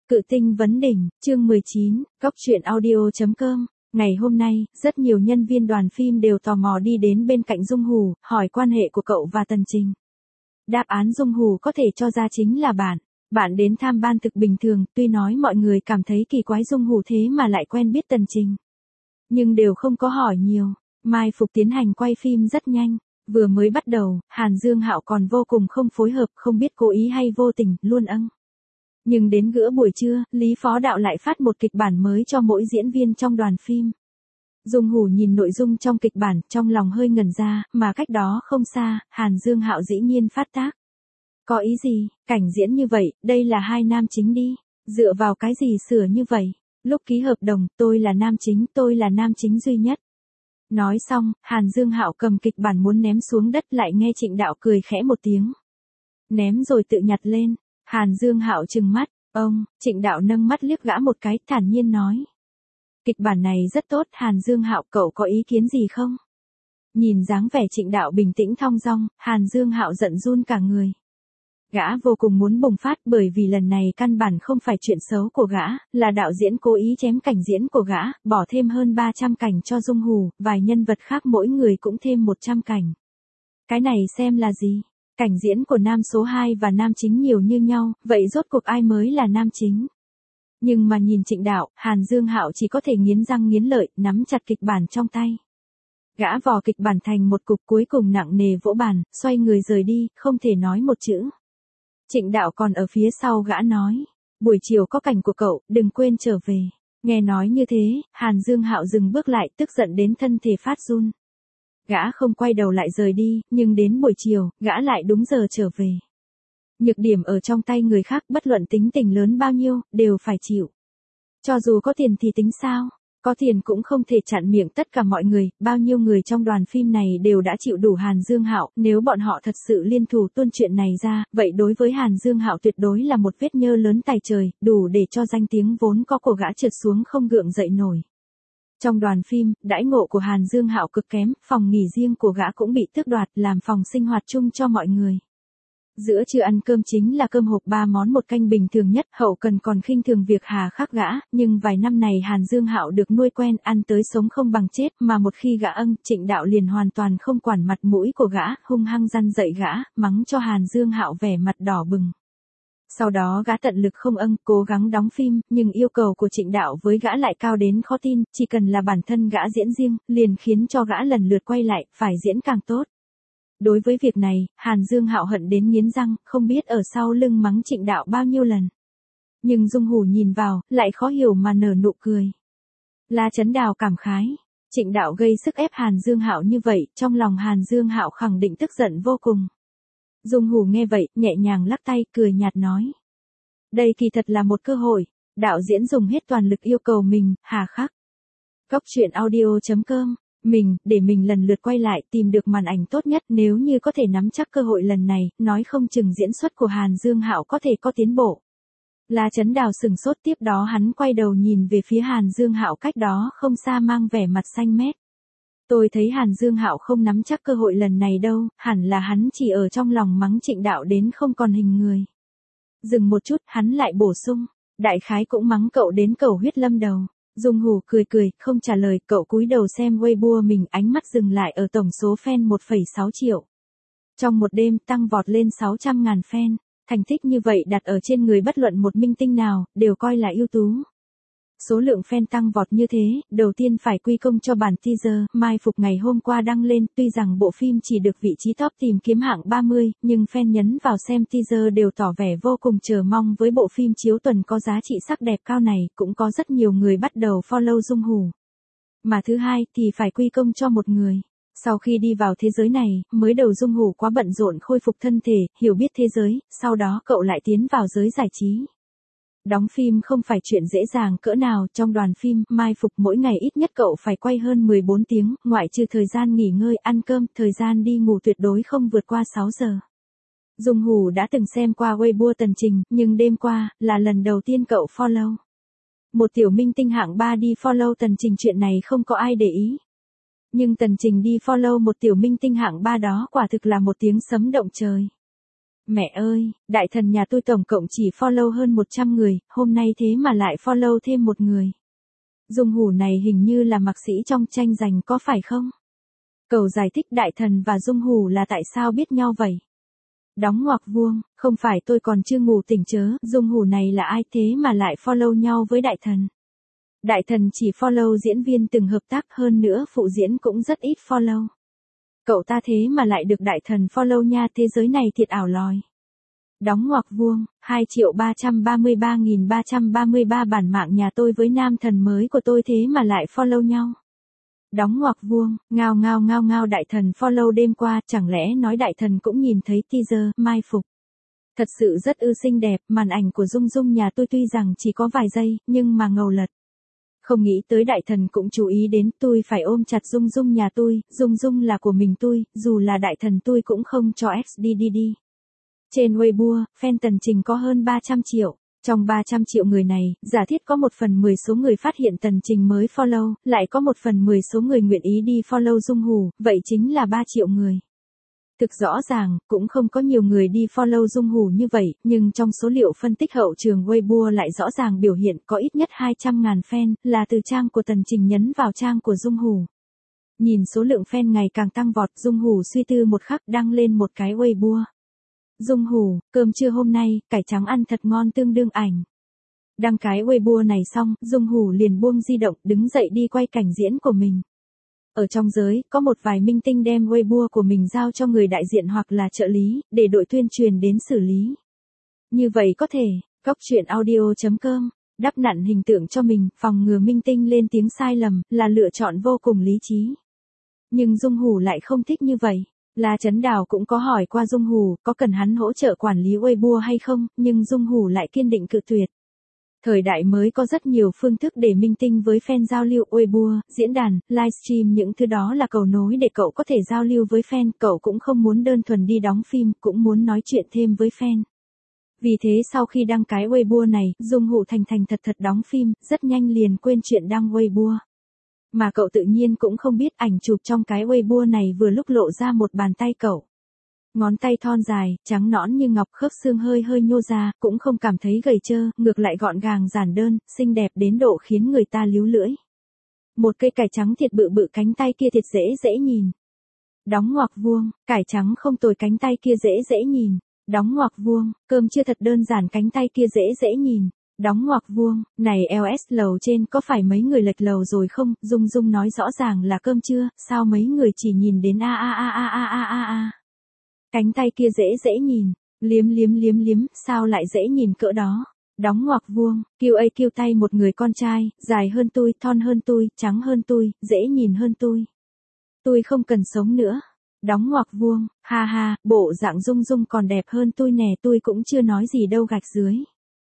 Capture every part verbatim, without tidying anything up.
Cự tinh vấn đỉnh, chương mười chín, cóc truyện audio chấm com. Ngày hôm nay, rất nhiều nhân viên đoàn phim đều tò mò đi đến bên cạnh Dung Hủ, hỏi quan hệ của cậu và Tần Trình. Đáp án Dung Hủ có thể cho ra chính là bạn. Bạn đến tham ban thực bình thường, tuy nói mọi người cảm thấy kỳ quái Dung Hủ thế mà lại quen biết Tần Trình. Nhưng đều không có hỏi nhiều, mai phục tiến hành quay phim rất nhanh. Vừa mới bắt đầu, Hàn Dương Hạo còn vô cùng không phối hợp, không biết cố ý hay vô tình, luôn âng. Nhưng đến giữa buổi trưa, Lý Phó Đạo lại phát một kịch bản mới cho mỗi diễn viên trong đoàn phim. Dung Hủ nhìn nội dung trong kịch bản, trong lòng hơi ngẩn ra, mà cách đó không xa, Hàn Dương Hạo dĩ nhiên phát tác. Có ý gì, cảnh diễn như vậy, đây là hai nam chính đi, dựa vào cái gì sửa như vậy? Lúc ký hợp đồng, tôi là nam chính, tôi là nam chính duy nhất. Nói xong, Hàn Dương Hạo cầm kịch bản muốn ném xuống đất lại nghe Trịnh Đạo cười khẽ một tiếng. Ném rồi tự nhặt lên. Hàn Dương Hạo trừng mắt, ông, Trịnh Đạo nâng mắt liếc gã một cái, thản nhiên nói. Kịch bản này rất tốt, Hàn Dương Hạo, cậu có ý kiến gì không? Nhìn dáng vẻ Trịnh Đạo bình tĩnh thong dong, Hàn Dương Hạo giận run cả người. Gã vô cùng muốn bùng phát bởi vì lần này căn bản không phải chuyện xấu của gã, là đạo diễn cố ý chém cảnh diễn của gã, bỏ thêm hơn ba trăm cảnh cho Dung Hủ, vài nhân vật khác mỗi người cũng thêm một trăm cảnh. Cái này xem là gì? Cảnh diễn của nam số hai và nam chính nhiều như nhau, vậy rốt cuộc ai mới là nam chính? Nhưng mà nhìn Trịnh Đạo, Hàn Dương Hạo chỉ có thể nghiến răng nghiến lợi, nắm chặt kịch bản trong tay. Gã vò kịch bản thành một cục cuối cùng nặng nề vỗ bàn, xoay người rời đi, không thể nói một chữ. Trịnh Đạo còn ở phía sau gã nói, buổi chiều có cảnh của cậu, đừng quên trở về. Nghe nói như thế, Hàn Dương Hạo dừng bước lại, tức giận đến thân thể phát run. Gã không quay đầu lại rời đi, nhưng đến buổi chiều, gã lại đúng giờ trở về. Nhược điểm ở trong tay người khác, bất luận tính tình lớn bao nhiêu, đều phải chịu. Cho dù có tiền thì tính sao? Có tiền cũng không thể chặn miệng tất cả mọi người, bao nhiêu người trong đoàn phim này đều đã chịu đủ Hàn Dương Hạo, nếu bọn họ thật sự liên thủ tuôn chuyện này ra, vậy đối với Hàn Dương Hạo tuyệt đối là một vết nhơ lớn tài trời, đủ để cho danh tiếng vốn có của gã trượt xuống không gượng dậy nổi. Trong đoàn phim, đãi ngộ của Hàn Dương Hạo cực kém, phòng nghỉ riêng của gã cũng bị tước đoạt, làm phòng sinh hoạt chung cho mọi người. Giữa trưa ăn cơm chính là cơm hộp ba món một canh bình thường nhất, hậu cần còn khinh thường việc hà khắc gã, nhưng vài năm này Hàn Dương Hạo được nuôi quen, ăn tới sống không bằng chết, mà một khi gã âng, Trịnh Đạo liền hoàn toàn không quản mặt mũi của gã, hung hăng răn dậy gã, mắng cho Hàn Dương Hạo vẻ mặt đỏ bừng. Sau đó gã tận lực không âng, cố gắng đóng phim, nhưng yêu cầu của Trịnh Đạo với gã lại cao đến khó tin, chỉ cần là bản thân gã diễn riêng, liền khiến cho gã lần lượt quay lại, phải diễn càng tốt. Đối với việc này, Hàn Dương Hạo hận đến nghiến răng, không biết ở sau lưng mắng Trịnh Đạo bao nhiêu lần. Nhưng Dung Hủ nhìn vào, lại khó hiểu mà nở nụ cười. La Chấn Đào cảm khái, Trịnh Đạo gây sức ép Hàn Dương Hạo như vậy, trong lòng Hàn Dương Hạo khẳng định tức giận vô cùng. Dung Hủ nghe vậy, nhẹ nhàng lắc tay, cười nhạt nói. Đây kỳ thật là một cơ hội, đạo diễn dùng hết toàn lực yêu cầu mình, hà khắc. Cóc truyện audio chấm com, mình, để mình lần lượt quay lại, tìm được màn ảnh tốt nhất, nếu như có thể nắm chắc cơ hội lần này, nói không chừng diễn xuất của Hàn Dương Hạo có thể có tiến bộ. La Chấn Đào sừng sốt, tiếp đó hắn quay đầu nhìn về phía Hàn Dương Hạo cách đó không xa mang vẻ mặt xanh mét. Tôi thấy Hàn Dương Hạo không nắm chắc cơ hội lần này đâu, hẳn là hắn chỉ ở trong lòng mắng Trịnh Đạo đến không còn hình người. Dừng một chút, hắn lại bổ sung, đại khái cũng mắng cậu đến cầu huyết lâm đầu. Dung Hủ cười cười, không trả lời, cậu cúi đầu xem Weibo mình, ánh mắt dừng lại ở tổng số fan một phẩy sáu triệu. Trong một đêm, tăng vọt lên sáu trăm ngàn fan, thành tích như vậy đặt ở trên người bất luận một minh tinh nào, đều coi là ưu tú. Số lượng fan tăng vọt như thế, đầu tiên phải quy công cho bản teaser, mai phục ngày hôm qua đăng lên, tuy rằng bộ phim chỉ được vị trí top tìm kiếm hạng ba mươi, nhưng fan nhấn vào xem teaser đều tỏ vẻ vô cùng chờ mong với bộ phim chiếu tuần có giá trị sắc đẹp cao này, cũng có rất nhiều người bắt đầu follow Dung Hủ. Mà thứ hai thì phải quy công cho một người. Sau khi đi vào thế giới này, mới đầu Dung Hủ quá bận rộn khôi phục thân thể, hiểu biết thế giới, sau đó cậu lại tiến vào giới giải trí. Đóng phim không phải chuyện dễ dàng cỡ nào, trong đoàn phim, mai phục mỗi ngày ít nhất cậu phải quay hơn mười bốn tiếng, ngoại trừ thời gian nghỉ ngơi, ăn cơm, thời gian đi ngủ tuyệt đối không vượt qua sáu giờ. Dung Hủ đã từng xem qua Weibo Tần Trình, nhưng đêm qua, là lần đầu tiên cậu follow. Một tiểu minh tinh hạng ba đi follow Tần Trình, chuyện này không có ai để ý. Nhưng Tần Trình đi follow một tiểu minh tinh hạng ba đó quả thực là một tiếng sấm động trời. Mẹ ơi, đại thần nhà tôi tổng cộng chỉ follow hơn một trăm người, hôm nay thế mà lại follow thêm một người. Dung Hủ này hình như là mạc sĩ trong tranh giành có phải không? Cầu giải thích đại thần và Dung Hủ là tại sao biết nhau vậy? Đóng ngoặc vuông, không phải tôi còn chưa ngủ tỉnh chớ, Dung Hủ này là ai thế mà lại follow nhau với đại thần? Đại thần chỉ follow diễn viên từng hợp tác, hơn nữa phụ diễn cũng rất ít follow. Cậu ta thế mà lại được đại thần follow nha, thế giới này thiệt ảo lòi. Đóng ngoặc vuông, hai triệu ba trăm ba mươi ba nghìn ba trăm ba mươi ba bản mạng nhà tôi với nam thần mới của tôi thế mà lại follow nhau. Đóng ngoặc vuông, ngao ngao ngao ngao đại thần follow đêm qua, chẳng lẽ nói đại thần cũng nhìn thấy teaser, mai phục. Thật sự rất ư xinh đẹp, màn ảnh của Dung Dung nhà tôi tuy rằng chỉ có vài giây, nhưng mà ngầu lật. Không nghĩ tới đại thần cũng chú ý đến, tôi phải ôm chặt Dung Dung nhà tôi, Dung Dung là của mình tôi, dù là đại thần tôi cũng không cho ét đê đê đê. Trên Weibo, fan Tần Trình có hơn ba trăm triệu. Trong ba trăm triệu người này, giả thiết có một phần mười số người phát hiện Tần Trình mới follow, lại có một phần mười số người nguyện ý đi follow Dung Hủ, vậy chính là ba triệu người. Thực rõ ràng, cũng không có nhiều người đi follow Dung Hủ như vậy, nhưng trong số liệu phân tích hậu trường Weibo lại rõ ràng biểu hiện có ít nhất hai trăm ngàn fan, là từ trang của Tần Trình nhấn vào trang của Dung Hủ. Nhìn số lượng fan ngày càng tăng vọt, Dung Hủ suy tư một khắc đăng lên một cái Weibo. Dung Hủ, cơm trưa hôm nay, cải trắng ăn thật ngon tương đương ảnh. Đăng cái Weibo này xong, Dung Hủ liền buông di động, đứng dậy đi quay cảnh diễn của mình. Ở trong giới, có một vài minh tinh đem Weibo của mình giao cho người đại diện hoặc là trợ lý, để đội tuyên truyền đến xử lý. Như vậy có thể, góc truyện audio chấm com, đắp nặn hình tượng cho mình, phòng ngừa minh tinh lên tiếng sai lầm, là lựa chọn vô cùng lý trí. Nhưng Dung Hủ lại không thích như vậy. La Chấn Đào cũng có hỏi qua Dung Hủ, có cần hắn hỗ trợ quản lý Weibo hay không, nhưng Dung Hủ lại kiên định cự tuyệt. Thời đại mới có rất nhiều phương thức để minh tinh với fan giao lưu, Weibo, diễn đàn, livestream, những thứ đó là cầu nối để cậu có thể giao lưu với fan, cậu cũng không muốn đơn thuần đi đóng phim, cũng muốn nói chuyện thêm với fan. Vì thế sau khi đăng cái Weibo này, Dung Hủ thành thành thật thật đóng phim, rất nhanh liền quên chuyện đăng Weibo. Mà cậu tự nhiên cũng không biết ảnh chụp trong cái Weibo này vừa lúc lộ ra một bàn tay cậu. Ngón tay thon dài, trắng nõn như ngọc, khớp xương hơi hơi nhô ra, cũng không cảm thấy gầy trơ, ngược lại gọn gàng giản đơn, xinh đẹp đến độ khiến người ta líu lưỡi. Một cây cải trắng thiệt bự bự, cánh tay kia thiệt dễ dễ nhìn. Đóng ngoặc vuông, cải trắng không tồi, cánh tay kia dễ dễ nhìn. Đóng ngoặc vuông, cơm chưa thật đơn giản, cánh tay kia dễ dễ nhìn. Đóng ngoặc vuông, này lờ ét lầu trên có phải mấy người lệch lầu rồi không? Dung Dung nói rõ ràng là cơm trưa, sao mấy người chỉ nhìn đến a a a a a a a a. Cánh tay kia dễ dễ nhìn, liếm liếm liếm liếm, sao lại dễ nhìn cỡ đó? Đóng ngoặc vuông, kêu ấy kêu tay một người con trai, dài hơn tôi, thon hơn tôi, trắng hơn tôi, dễ nhìn hơn tôi. Tôi không cần sống nữa. Đóng ngoặc vuông, ha ha, bộ dạng Dung Dung còn đẹp hơn tôi nè, tôi cũng chưa nói gì đâu gạch dưới.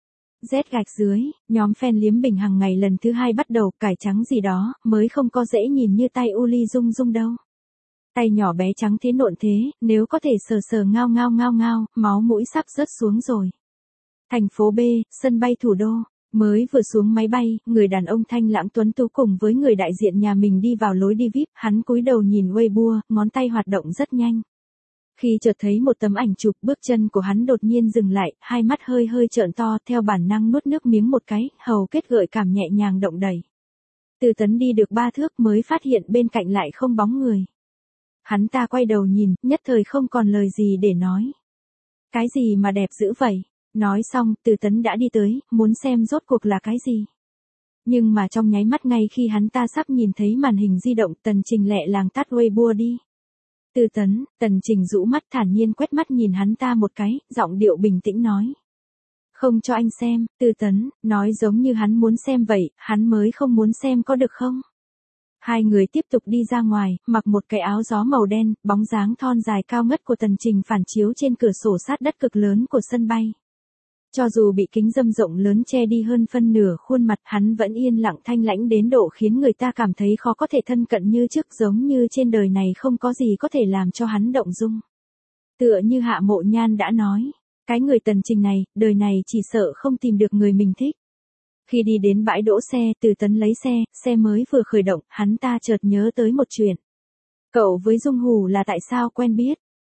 Z gạch dưới, nhóm fan liếm bình hàng ngày lần thứ hai bắt đầu, cải trắng gì đó, mới không có dễ nhìn như tay Uli Dung Dung đâu. Tay nhỏ bé trắng thế nộn thế, nếu có thể sờ sờ ngao ngao ngao ngao, máu mũi sắp rớt xuống rồi. Thành phố B, sân bay thủ đô, mới vừa xuống máy bay, người đàn ông thanh lãng tuấn tú cùng với người đại diện nhà mình đi vào lối đi vi ai pi, hắn cúi đầu nhìn Weibo, ngón tay hoạt động rất nhanh. Khi chợt thấy một tấm ảnh chụp, bước chân của hắn đột nhiên dừng lại, hai mắt hơi hơi trợn to, theo bản năng nuốt nước miếng một cái, hầu kết gợi cảm nhẹ nhàng động đẩy. Từ Tấn đi được ba thước mới phát hiện bên cạnh lại không bóng người. Hắn ta quay đầu nhìn, nhất thời không còn lời gì để nói. Cái gì mà đẹp dữ vậy? Nói xong, Từ Tấn đã đi tới, muốn xem rốt cuộc là cái gì. Nhưng mà trong nháy mắt ngay khi hắn ta sắp nhìn thấy màn hình di động, Tần Trình lẹ làng tắt Weibo đi. Từ Tấn, Tần Trình rũ mắt thản nhiên quét mắt nhìn hắn ta một cái, giọng điệu bình tĩnh nói. Không cho anh xem, Từ Tấn, nói giống như hắn muốn xem vậy, hắn mới không muốn xem có được không? Hai người tiếp tục đi ra ngoài, mặc một cái áo gió màu đen, bóng dáng thon dài cao ngất của Tần Trình phản chiếu trên cửa sổ sát đất cực lớn của sân bay. Cho dù bị kính râm rộng lớn che đi hơn phân nửa khuôn mặt, hắn vẫn yên lặng thanh lãnh đến độ khiến người ta cảm thấy khó có thể thân cận như trước, giống như trên đời này không có gì có thể làm cho hắn động dung. Tựa như Hạ Mộ Nhan đã nói, cái người Tần Trình này, đời này chỉ sợ không tìm được người mình thích. Khi đi đến bãi đỗ xe, Từ Tấn lấy xe, xe mới vừa khởi động, hắn ta chợt nhớ tới một chuyện. Cậu với Dung Hủ là tại sao quen biết?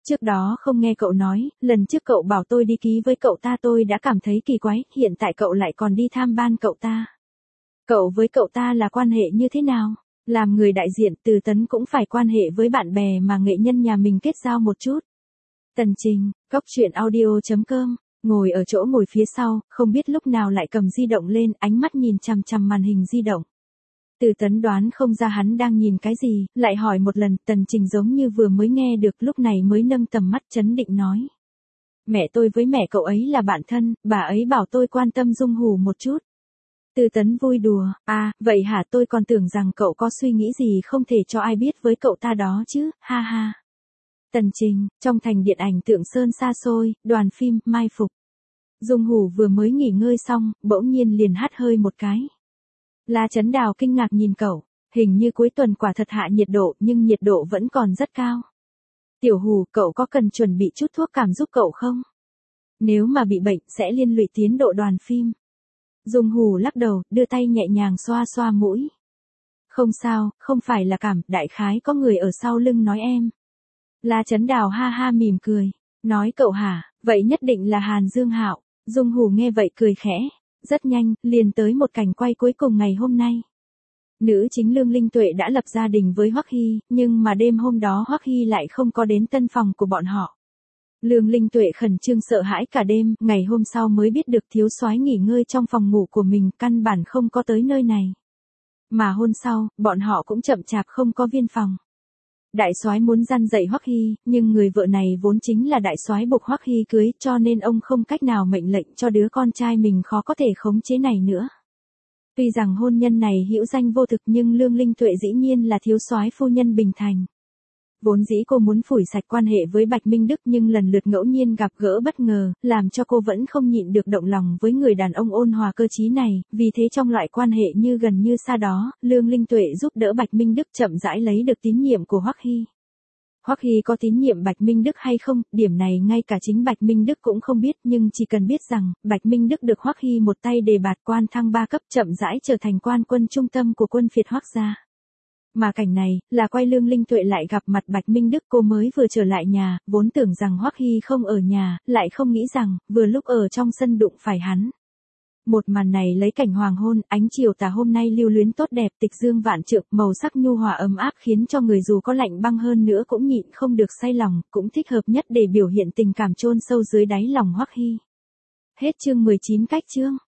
Trước đó không nghe cậu nói, lần trước cậu bảo tôi đi ký với cậu ta tôi đã cảm thấy kỳ quái, hiện tại cậu lại còn đi tham ban cậu ta. Cậu với cậu ta là quan hệ như thế nào? Làm người đại diện Từ Tấn cũng phải quan hệ với bạn bè mà nghệ nhân nhà mình kết giao một chút. Tần Trình, Cóc Truyện Audio chấm com, ngồi ở chỗ ngồi phía sau, không biết lúc nào lại cầm di động lên, ánh mắt nhìn chằm chằm màn hình di động. Từ Tấn đoán không ra hắn đang nhìn cái gì, lại hỏi một lần, Tần Trình giống như vừa mới nghe được, lúc này mới nâng tầm mắt chấn định nói. Mẹ tôi với mẹ cậu ấy là bạn thân, bà ấy bảo tôi quan tâm Dung Hù một chút. Từ Tấn vui đùa, à, vậy hả, tôi còn tưởng rằng cậu có suy nghĩ gì không thể cho ai biết với cậu ta đó chứ, ha ha. Tần Trình, trong thành điện ảnh Tượng Sơn xa xôi, đoàn phim, mai phục. Dung Hù vừa mới nghỉ ngơi xong, bỗng nhiên liền hắt hơi một cái. La Chấn Đào kinh ngạc nhìn cậu, hình như cuối tuần quả thật hạ nhiệt độ nhưng nhiệt độ vẫn còn rất cao. Tiểu Hù, cậu có cần chuẩn bị chút thuốc cảm giúp cậu không? Nếu mà bị bệnh sẽ liên lụy tiến độ đoàn phim. Dung Hù lắc đầu, đưa tay nhẹ nhàng xoa xoa mũi. Không sao, không phải là cảm, đại khái có người ở sau lưng nói em. La Chấn Đào ha ha mỉm cười, nói cậu hả, vậy nhất định là Hàn Dương Hạo. Dung Hù nghe vậy cười khẽ. Rất nhanh, liền tới một cảnh quay cuối cùng ngày hôm nay. Nữ chính Lương Linh Tuệ đã lập gia đình với Hoắc Hy, nhưng mà đêm hôm đó Hoắc Hy lại không có đến tân phòng của bọn họ. Lương Linh Tuệ khẩn trương sợ hãi cả đêm, ngày hôm sau mới biết được thiếu soái nghỉ ngơi trong phòng ngủ của mình, căn bản không có tới nơi này. Mà hôm sau, bọn họ cũng chậm chạp không có viên phòng. Đại soái muốn răn dạy Hoắc Hy, nhưng người vợ này vốn chính là đại soái buộc Hoắc Hy cưới, cho nên ông không cách nào mệnh lệnh cho đứa con trai mình khó có thể khống chế này nữa. Tuy rằng hôn nhân này hữu danh vô thực nhưng Lương Linh Tuệ dĩ nhiên là thiếu soái phu nhân Bình Thành. Vốn dĩ cô muốn phủi sạch quan hệ với Bạch Minh Đức nhưng lần lượt ngẫu nhiên gặp gỡ bất ngờ, làm cho cô vẫn không nhịn được động lòng với người đàn ông ôn hòa cơ trí này, vì thế trong loại quan hệ như gần như xa đó, Lương Linh Tuệ giúp đỡ Bạch Minh Đức chậm rãi lấy được tín nhiệm của Hoắc Hy. Hoắc Hy có tín nhiệm Bạch Minh Đức hay không, điểm này ngay cả chính Bạch Minh Đức cũng không biết, nhưng chỉ cần biết rằng, Bạch Minh Đức được Hoắc Hy một tay đề bạt quan thăng ba cấp, chậm rãi trở thành quan quân trung tâm của quân phiệt Hoắc gia. Mà cảnh này, là quay Lương Linh Tuệ lại gặp mặt Bạch Minh Đức, cô mới vừa trở lại nhà, vốn tưởng rằng Hoắc Hy không ở nhà, lại không nghĩ rằng, vừa lúc ở trong sân đụng phải hắn. Một màn này lấy cảnh hoàng hôn, ánh chiều tà hôm nay lưu luyến tốt đẹp, tịch dương vạn trượng, màu sắc nhu hòa ấm áp khiến cho người dù có lạnh băng hơn nữa cũng nhịn không được say lòng, cũng thích hợp nhất để biểu hiện tình cảm chôn sâu dưới đáy lòng Hoắc Hy. Hết chương mười chín cách chương.